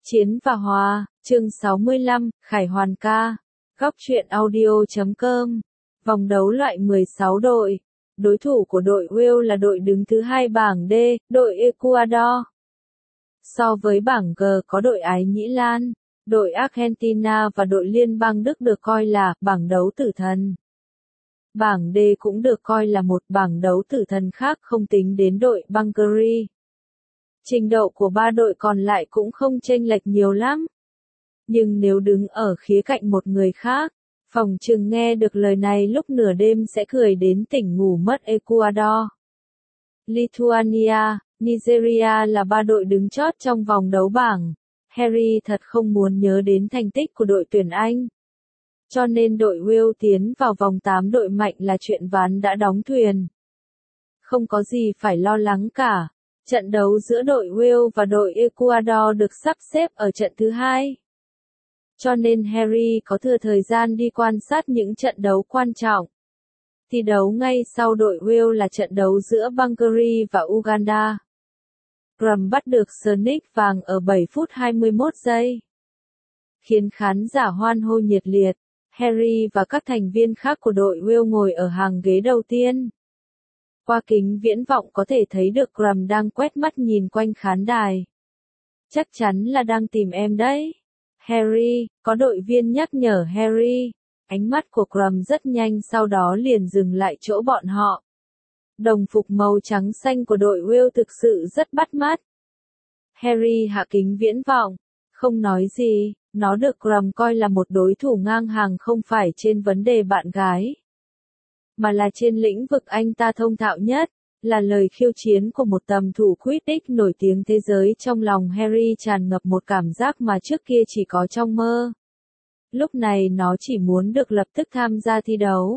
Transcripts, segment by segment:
Chiến và Hòa, chương 65, Khải Hoàn ca. Góc truyện audio.com. Vòng đấu loại 16 đội. Đối thủ của đội Wales là đội đứng thứ 2 bảng D, đội Ecuador. So với bảng G có đội Ái Nhĩ Lan, đội Argentina và đội Liên bang Đức được coi là bảng đấu tử thần. Bảng D cũng được coi là một bảng đấu tử thần khác không tính đến đội Hungary. Trình độ của ba đội còn lại cũng không chênh lệch nhiều lắm. Nhưng nếu đứng ở khía cạnh một người khác, phỏng chừng nghe được lời này lúc nửa đêm sẽ cười đến tỉnh ngủ mất. Ecuador, Lithuania, Nigeria là ba đội đứng chót trong vòng đấu bảng. Harry thật không muốn nhớ đến thành tích của đội tuyển Anh. Cho nên đội Wales tiến vào vòng 8 đội mạnh là chuyện ván đã đóng thuyền. Không có gì phải lo lắng cả. Trận đấu giữa đội Wales và đội Ecuador được sắp xếp ở trận thứ 2. Cho nên Harry có thừa thời gian đi quan sát những trận đấu quan trọng. Thi đấu ngay sau đội Wales là trận đấu giữa Hungary và Uganda. Graham bắt được Sonic vàng ở 7 phút 21 giây. Khiến khán giả hoan hô nhiệt liệt, Harry và các thành viên khác của đội Wales ngồi ở hàng ghế đầu tiên. Qua kính viễn vọng có thể thấy được Graham đang quét mắt nhìn quanh khán đài. Chắc chắn là đang tìm em đấy. Harry, có đội viên nhắc nhở Harry. Ánh mắt của Graham rất nhanh sau đó liền dừng lại chỗ bọn họ. Đồng phục màu trắng xanh của đội Wales thực sự rất bắt mắt. Harry hạ kính viễn vọng, không nói gì, nó được Graham coi là một đối thủ ngang hàng không phải trên vấn đề bạn gái, mà là trên lĩnh vực anh ta thông thạo nhất, là lời khiêu chiến của một tầm thủ Quidditch nổi tiếng thế giới. Trong lòng Harry tràn ngập một cảm giác mà trước kia chỉ có trong mơ. Lúc này nó chỉ muốn được lập tức tham gia thi đấu.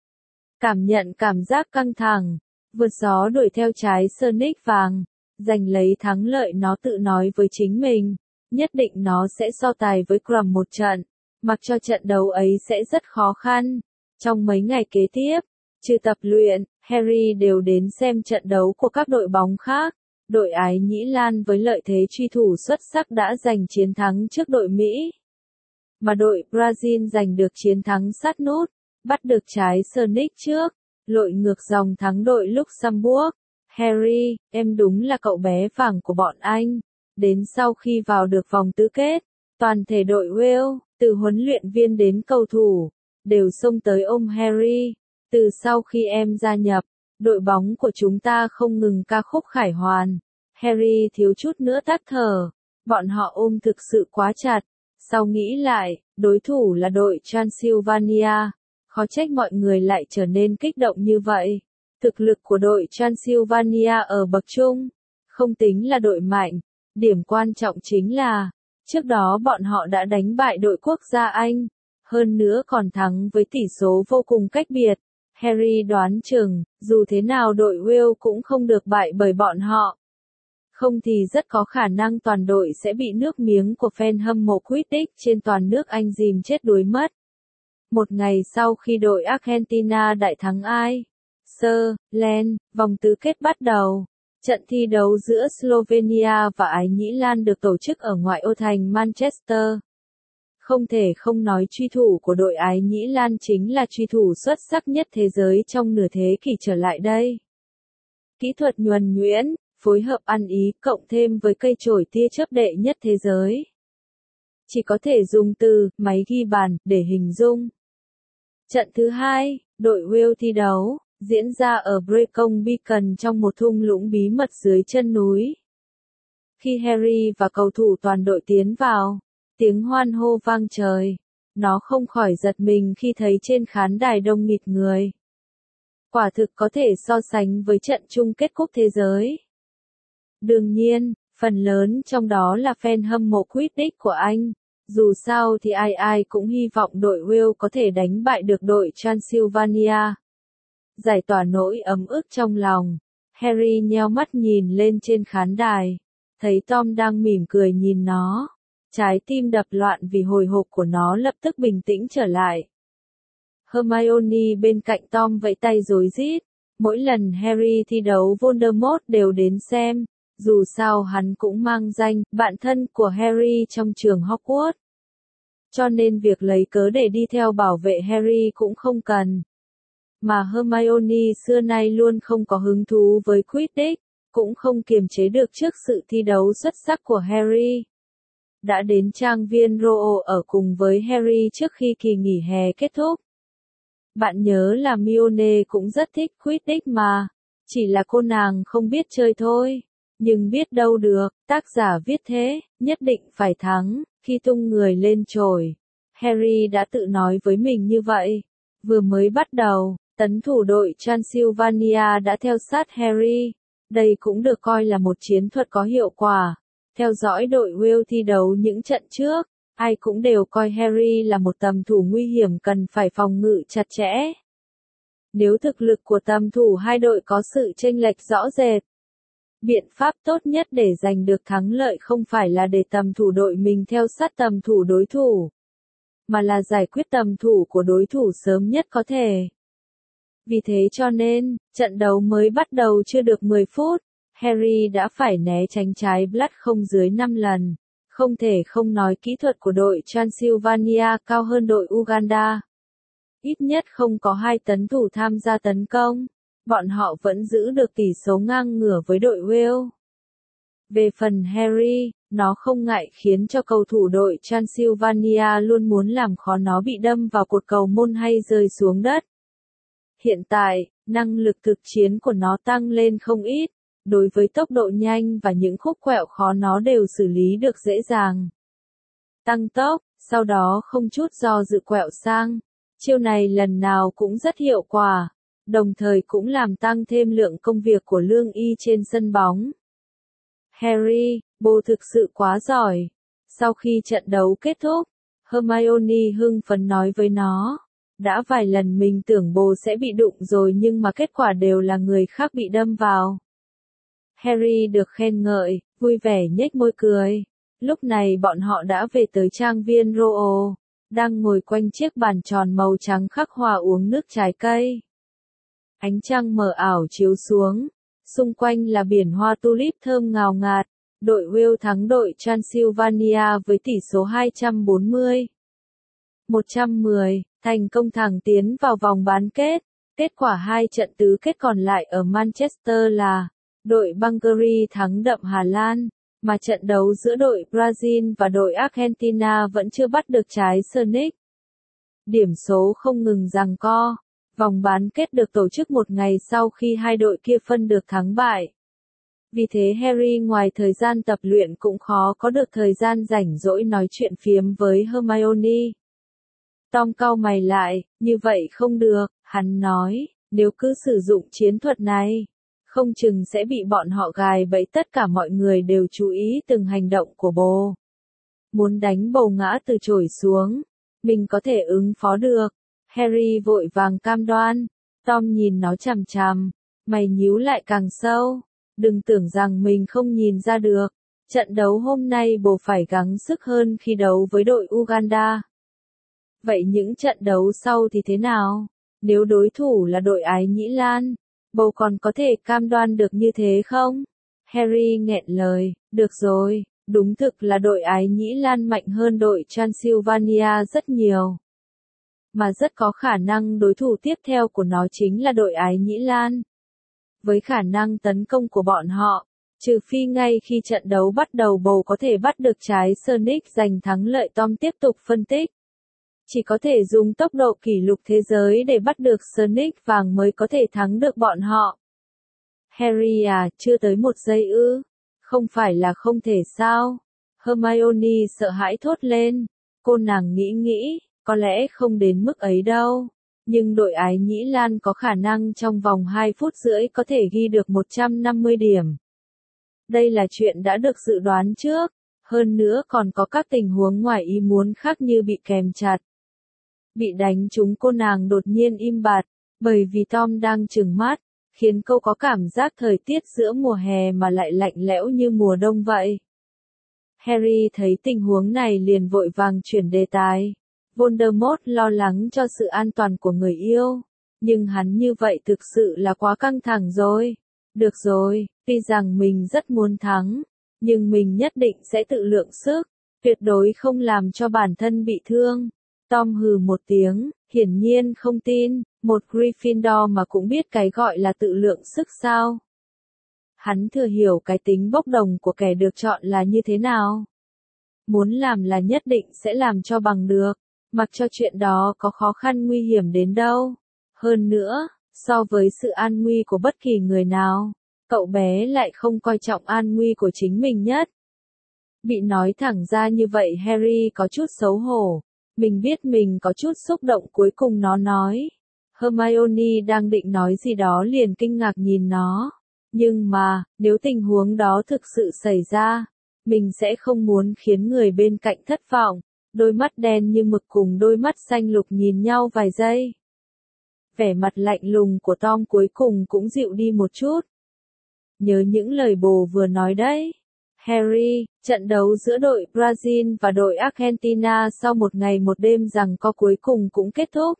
Cảm nhận cảm giác căng thẳng, vượt gió đuổi theo trái Sonic vàng, giành lấy thắng lợi. Nó tự nói với chính mình, nhất định nó sẽ so tài với Graham một trận, mặc cho trận đấu ấy sẽ rất khó khăn. Trong mấy ngày kế tiếp, trừ tập luyện, Harry đều đến xem trận đấu của các đội bóng khác. Đội Ái Nhĩ Lan với lợi thế truy thủ xuất sắc đã giành chiến thắng trước đội Mỹ. Mà đội Brazil giành được chiến thắng sát nút, bắt được trái Sonic trước, lội ngược dòng thắng đội Luxembourg. Harry, em đúng là cậu bé vàng của bọn anh. Đến sau khi vào được vòng tứ kết, toàn thể đội Wales, từ huấn luyện viên đến cầu thủ, đều xông tới ôm Harry. Từ sau khi em gia nhập, đội bóng của chúng ta không ngừng ca khúc Khải Hoàn. Harry thiếu chút nữa tắt thở. Bọn họ ôm thực sự quá chặt. Sau nghĩ lại, đối thủ là đội Transylvania. Khó trách mọi người lại trở nên kích động như vậy. Thực lực của đội Transylvania ở bậc trung, không tính là đội mạnh. Điểm quan trọng chính là, trước đó bọn họ đã đánh bại đội quốc gia Anh. Hơn nữa còn thắng với tỷ số vô cùng cách biệt. Harry đoán chừng, dù thế nào đội Wales cũng không được bại bởi bọn họ. Không thì rất có khả năng toàn đội sẽ bị nước miếng của fan hâm mộ Quidditch trên toàn nước Anh dìm chết đuối mất. Một ngày sau khi đội Argentina đại thắng Ireland, vòng tứ kết bắt đầu. Trận thi đấu giữa Slovenia và Ái Nhĩ Lan được tổ chức ở ngoại ô thành Manchester. Không thể không nói truy thủ của đội Ái Nhĩ Lan chính là truy thủ xuất sắc nhất thế giới trong nửa thế kỷ trở lại đây. Kỹ thuật nhuần nhuyễn, phối hợp ăn ý cộng thêm với cây chổi tia chớp đệ nhất thế giới. Chỉ có thể dùng từ máy ghi bàn để hình dung. Trận thứ 2, đội Wales thi đấu, diễn ra ở Brecon Beacon trong một thung lũng bí mật dưới chân núi. Khi Harry và cầu thủ toàn đội tiến vào, tiếng hoan hô vang trời. Nó không khỏi giật mình khi thấy trên khán đài đông nghịt người. Quả thực có thể so sánh với trận chung kết cúp thế giới. Đương nhiên, phần lớn trong đó là fan hâm mộ Quidditch của Anh. Dù sao thì ai cũng hy vọng đội Wales có thể đánh bại được đội Transylvania. Giải tỏa nỗi ấm ức trong lòng, Harry nheo mắt nhìn lên trên khán đài, thấy Tom đang mỉm cười nhìn nó. Trái tim đập loạn vì hồi hộp của nó lập tức bình tĩnh trở lại. Hermione bên cạnh Tom vẫy tay rối rít. Mỗi lần Harry thi đấu Voldemort đều đến xem. Dù sao hắn cũng mang danh bạn thân của Harry trong trường Hogwarts. Cho nên việc lấy cớ để đi theo bảo vệ Harry cũng không cần. Mà Hermione xưa nay luôn không có hứng thú với Quidditch, cũng không kiềm chế được trước sự thi đấu xuất sắc của Harry. Đã đến trang viên Row ở cùng với Harry trước khi kỳ nghỉ hè kết thúc. Bạn nhớ là Hermione cũng rất thích Quidditch mà, chỉ là cô nàng không biết chơi thôi. Nhưng biết đâu được, tác giả viết thế, nhất định phải thắng, khi tung người lên chổi. Harry đã tự nói với mình như vậy. Vừa mới bắt đầu, tấn thủ đội Transylvania đã theo sát Harry. Đây cũng được coi là một chiến thuật có hiệu quả. Theo dõi đội Wales thi đấu những trận trước, ai cũng đều coi Harry là một tầm thủ nguy hiểm cần phải phòng ngự chặt chẽ. Nếu thực lực của tầm thủ hai đội có sự chênh lệch rõ rệt, biện pháp tốt nhất để giành được thắng lợi không phải là để tầm thủ đội mình theo sát tầm thủ đối thủ, mà là giải quyết tầm thủ của đối thủ sớm nhất có thể. Vì thế cho nên, trận đấu mới bắt đầu chưa được 10 phút, Harry đã phải né tránh trái Blood không dưới 5 lần. Không thể không nói kỹ thuật của đội Transylvania cao hơn đội Uganda. Ít nhất không có hai tấn thủ tham gia tấn công. Bọn họ vẫn giữ được tỷ số ngang ngửa với đội Wales. Về phần Harry, nó không ngại khiến cho cầu thủ đội Transylvania luôn muốn làm khó nó bị đâm vào cột cầu môn hay rơi xuống đất. Hiện tại, năng lực thực chiến của nó tăng lên không ít. Đối với tốc độ nhanh và những khúc quẹo khó nó đều xử lý được dễ dàng. Tăng tốc, sau đó không chút do dự quẹo sang. Chiêu này lần nào cũng rất hiệu quả, đồng thời cũng làm tăng thêm lượng công việc của lương y trên sân bóng. Harry, bố thực sự quá giỏi. Sau khi trận đấu kết thúc, Hermione hưng phấn nói với nó. Đã vài lần mình tưởng bố sẽ bị đụng rồi nhưng mà kết quả đều là người khác bị đâm vào. Harry được khen ngợi, vui vẻ nhếch môi cười. Lúc này bọn họ đã về tới trang viên Row, đang ngồi quanh chiếc bàn tròn màu trắng khắc hoa uống nước trái cây. Ánh trăng mờ ảo chiếu xuống, xung quanh là biển hoa tulip thơm ngào ngạt. Đội Wales thắng đội Transylvania với tỷ số 240-110, thành công thẳng tiến vào vòng bán kết. Kết quả hai trận tứ kết còn lại ở Manchester là đội Bulgaria thắng đậm Hà Lan, mà trận đấu giữa đội Brazil và đội Argentina vẫn chưa bắt được trái Sonic. Điểm số không ngừng giằng co. Vòng bán kết được tổ chức một ngày sau khi hai đội kia phân được thắng bại. Vì thế Harry ngoài thời gian tập luyện cũng khó có được thời gian rảnh rỗi nói chuyện phiếm với Hermione. Tom cau mày lại, như vậy không được, hắn nói, nếu cứ sử dụng chiến thuật này, không chừng sẽ bị bọn họ gài bẫy. Tất cả mọi người đều chú ý từng hành động của bố. Muốn đánh bầu ngã từ chổi xuống, mình có thể ứng phó được. Harry vội vàng cam đoan. Tom nhìn nó chằm chằm, mày nhíu lại càng sâu. Đừng tưởng rằng mình không nhìn ra được. Trận đấu hôm nay bố phải gắng sức hơn khi đấu với đội Uganda. Vậy những trận đấu sau thì thế nào? Nếu đối thủ là đội Ái Nhĩ Lan, bố còn có thể cam đoan được như thế không? Harry nghẹn lời, được rồi, đúng thực là đội Ái Nhĩ Lan mạnh hơn đội Transylvania rất nhiều. Mà rất có khả năng đối thủ tiếp theo của nó chính là đội Ái Nhĩ Lan. Với khả năng tấn công của bọn họ, trừ phi ngay khi trận đấu bắt đầu bố có thể bắt được trái Sonic giành thắng lợi. Tom tiếp tục phân tích. Chỉ có thể dùng tốc độ kỷ lục thế giới để bắt được Sonic vàng mới có thể thắng được bọn họ. Harry à, chưa tới một giây ư? Không phải là không thể sao? Hermione sợ hãi thốt lên. Cô nàng nghĩ, có lẽ không đến mức ấy đâu. Nhưng đội Ái Nhĩ Lan có khả năng trong vòng 2 phút rưỡi có thể ghi được 150 điểm. Đây là chuyện đã được dự đoán trước. Hơn nữa còn có các tình huống ngoài ý muốn khác như bị kèm chặt. Bị đánh trúng. Cô nàng đột nhiên im bặt, bởi vì Tom đang trừng mắt, khiến cô có cảm giác thời tiết giữa mùa hè mà lại lạnh lẽo như mùa đông vậy. Harry thấy tình huống này liền vội vàng chuyển đề tài. Voldemort lo lắng cho sự an toàn của người yêu, nhưng hắn như vậy thực sự là quá căng thẳng rồi. Được rồi, tuy rằng mình rất muốn thắng, nhưng mình nhất định sẽ tự lượng sức, tuyệt đối không làm cho bản thân bị thương. Tom hừ một tiếng, hiển nhiên không tin, một Gryffindor mà cũng biết cái gọi là tự lượng sức sao. Hắn thừa hiểu cái tính bốc đồng của kẻ được chọn là như thế nào. Muốn làm là nhất định sẽ làm cho bằng được, mặc cho chuyện đó có khó khăn nguy hiểm đến đâu. Hơn nữa, so với sự an nguy của bất kỳ người nào, cậu bé lại không coi trọng an nguy của chính mình nhất. Bị nói thẳng ra như vậy Harry có chút xấu hổ. Mình biết mình có chút xúc động, cuối cùng nó nói. Hermione đang định nói gì đó liền kinh ngạc nhìn nó. Nhưng mà, nếu tình huống đó thực sự xảy ra, mình sẽ không muốn khiến người bên cạnh thất vọng. Đôi mắt đen như mực cùng đôi mắt xanh lục nhìn nhau vài giây. Vẻ mặt lạnh lùng của Tom cuối cùng cũng dịu đi một chút. Nhớ những lời bồ vừa nói đấy. Harry, trận đấu giữa đội Brazil và đội Argentina sau một ngày một đêm giằng co cuối cùng cũng kết thúc.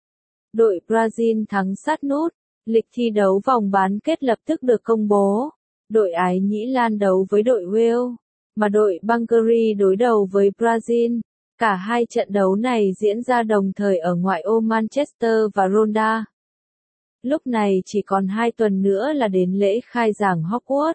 Đội Brazil thắng sát nút, lịch thi đấu vòng bán kết lập tức được công bố. Đội Ái Nhĩ Lan đấu với đội Wales, mà đội Hungary đối đầu với Brazil. Cả hai trận đấu này diễn ra đồng thời ở ngoại ô Manchester và Ronda. Lúc này chỉ còn 2 tuần nữa là đến lễ khai giảng Hogwarts.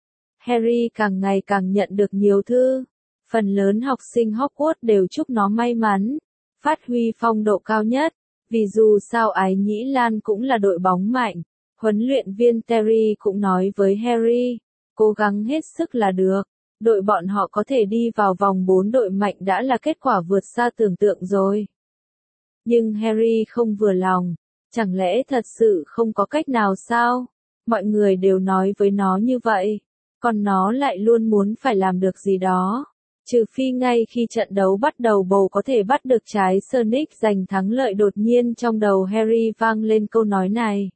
Harry càng ngày càng nhận được nhiều thư. Phần lớn học sinh Hogwarts đều chúc nó may mắn, phát huy phong độ cao nhất. Vì dù sao Ái Nhĩ Lan cũng là đội bóng mạnh. Huấn luyện viên Terry cũng nói với Harry, cố gắng hết sức là được. Đội bọn họ có thể đi vào vòng 4 đội mạnh đã là kết quả vượt xa tưởng tượng rồi. Nhưng Harry không vừa lòng. Chẳng lẽ thật sự không có cách nào sao? Mọi người đều nói với nó như vậy. Còn nó lại luôn muốn phải làm được gì đó. Trừ phi ngay khi trận đấu bắt đầu bầu có thể bắt được trái Sonic giành thắng lợi. Đột nhiên trong đầu Harry vang lên câu nói này.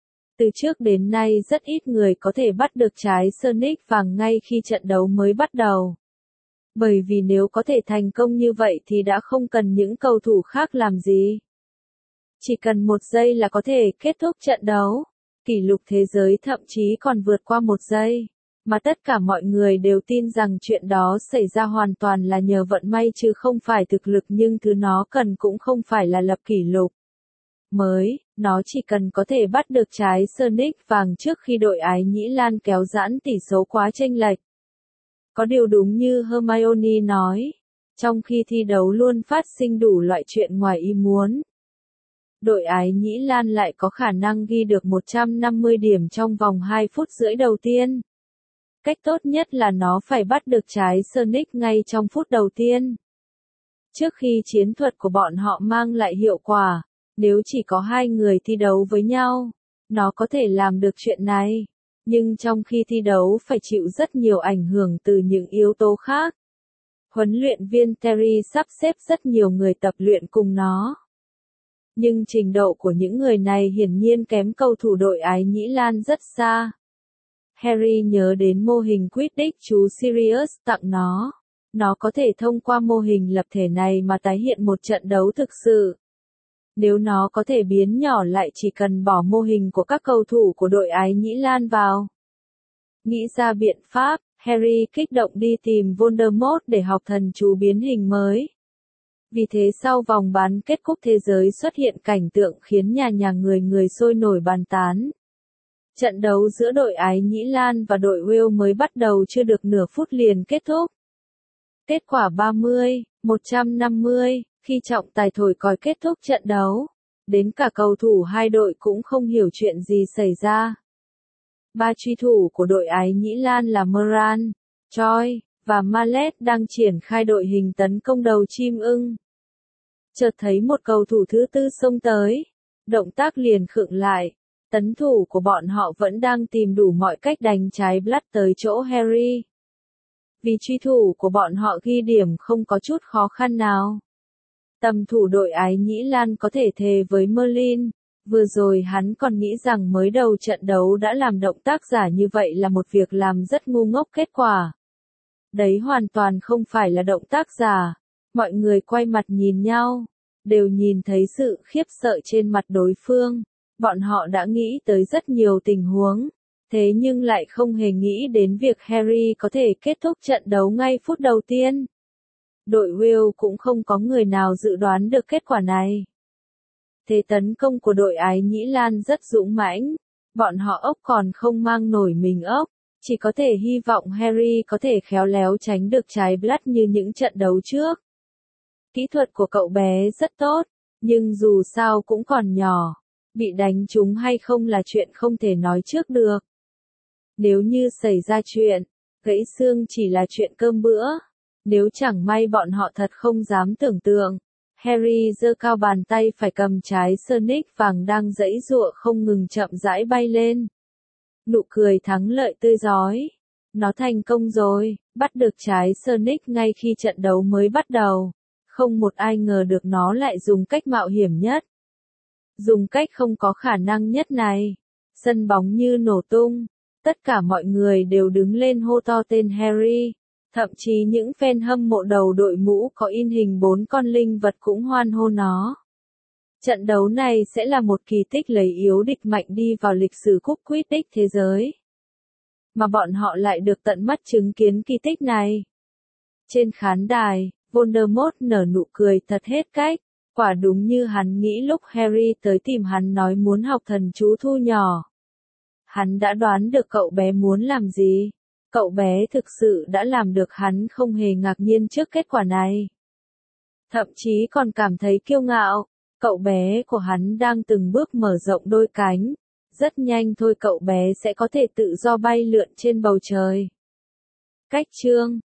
Từ trước đến nay rất ít người có thể bắt được trái Sonic vàng ngay khi trận đấu mới bắt đầu. Bởi vì nếu có thể thành công như vậy thì đã không cần những cầu thủ khác làm gì. Chỉ cần 1 giây là có thể kết thúc trận đấu. Kỷ lục thế giới thậm chí còn vượt qua 1 giây. Mà tất cả mọi người đều tin rằng chuyện đó xảy ra hoàn toàn là nhờ vận may chứ không phải thực lực, nhưng thứ nó cần cũng không phải là lập kỷ lục mới, nó chỉ cần có thể bắt được trái Sonic vàng trước khi đội Ái Nhĩ Lan kéo giãn tỷ số quá chênh lệch. Có điều đúng như Hermione nói, trong khi thi đấu luôn phát sinh đủ loại chuyện ngoài ý muốn. Đội Ái Nhĩ Lan lại có khả năng ghi được 150 điểm trong vòng 2 phút rưỡi đầu tiên. Cách tốt nhất là nó phải bắt được trái Sonic ngay trong phút đầu tiên. Trước khi chiến thuật của bọn họ mang lại hiệu quả, nếu chỉ có 2 người thi đấu với nhau, nó có thể làm được chuyện này. Nhưng trong khi thi đấu phải chịu rất nhiều ảnh hưởng từ những yếu tố khác. Huấn luyện viên Terry sắp xếp rất nhiều người tập luyện cùng nó. Nhưng trình độ của những người này hiển nhiên kém cầu thủ đội Ái Nhĩ Lan rất xa. Harry nhớ đến mô hình Quidditch chú Sirius tặng nó. Nó có thể thông qua mô hình lập thể này mà tái hiện một trận đấu thực sự. Nếu nó có thể biến nhỏ lại chỉ cần bỏ mô hình của các cầu thủ của đội Ái Nhĩ Lan vào. Nghĩ ra biện pháp, Harry kích động đi tìm Voldemort để học thần chú biến hình mới. Vì thế sau vòng bán kết cúp thế giới xuất hiện cảnh tượng khiến nhà người sôi nổi bàn tán. Trận đấu giữa đội Ái Nhĩ Lan và đội Wales mới bắt đầu chưa được nửa phút liền kết thúc. Kết quả 30-150, khi trọng tài thổi còi kết thúc trận đấu. Đến cả cầu thủ hai đội cũng không hiểu chuyện gì xảy ra. 3 truy thủ của đội Ái Nhĩ Lan là Moran, Choi và Mallet đang triển khai đội hình tấn công đầu chim ưng. Chợt thấy một cầu thủ thứ tư xông tới, động tác liền khựng lại. Tấn thủ của bọn họ vẫn đang tìm đủ mọi cách đánh trái Blood tới chỗ Harry. Vì truy thủ của bọn họ ghi điểm không có chút khó khăn nào. Tầm thủ đội Ái Nhĩ Lan có thể thề với Merlin, vừa rồi hắn còn nghĩ rằng mới đầu trận đấu đã làm động tác giả như vậy là một việc làm rất ngu ngốc, kết quả. Đấy hoàn toàn không phải là động tác giả. Mọi người quay mặt nhìn nhau, đều nhìn thấy sự khiếp sợ trên mặt đối phương. Bọn họ đã nghĩ tới rất nhiều tình huống. Thế nhưng lại không hề nghĩ đến việc Harry có thể kết thúc trận đấu ngay phút đầu tiên. Đội Will cũng không có người nào dự đoán được kết quả này. Thế tấn công của đội Ái Nhĩ Lan rất dũng mãnh, bọn họ ốc còn không mang nổi mình ốc, chỉ có thể hy vọng Harry có thể khéo léo tránh được trái Blood như những trận đấu trước. Kỹ thuật của cậu bé rất tốt, nhưng dù sao cũng còn nhỏ, bị đánh trúng hay không là chuyện không thể nói trước được. Nếu như xảy ra chuyện, gãy xương chỉ là chuyện cơm bữa. Nếu chẳng may bọn họ thật không dám tưởng tượng. Harry giơ cao bàn tay phải cầm trái Sonic vàng đang giãy giụa không ngừng chậm rãi bay lên. Nụ cười thắng lợi tươi rói. Nó thành công rồi, bắt được trái Sonic ngay khi trận đấu mới bắt đầu. Không một ai ngờ được nó lại dùng cách mạo hiểm nhất. Dùng cách không có khả năng nhất này. Sân bóng như nổ tung. Tất cả mọi người đều đứng lên hô to tên Harry. Thậm chí những fan hâm mộ đầu đội mũ có in hình 4 con linh vật cũng hoan hô nó. Trận đấu này sẽ là một kỳ tích lấy yếu địch mạnh đi vào lịch sử cúp Quidditch thế giới. Mà bọn họ lại được tận mắt chứng kiến kỳ tích này. Trên khán đài, Voldemort nở nụ cười thật hết cách. Quả đúng như hắn nghĩ lúc Harry tới tìm hắn nói muốn học thần chú thu nhỏ. Hắn đã đoán được cậu bé muốn làm gì. Cậu bé thực sự đã làm được, hắn không hề ngạc nhiên trước kết quả này. Thậm chí còn cảm thấy kiêu ngạo, cậu bé của hắn đang từng bước mở rộng đôi cánh. Rất nhanh thôi cậu bé sẽ có thể tự do bay lượn trên bầu trời. Cách chương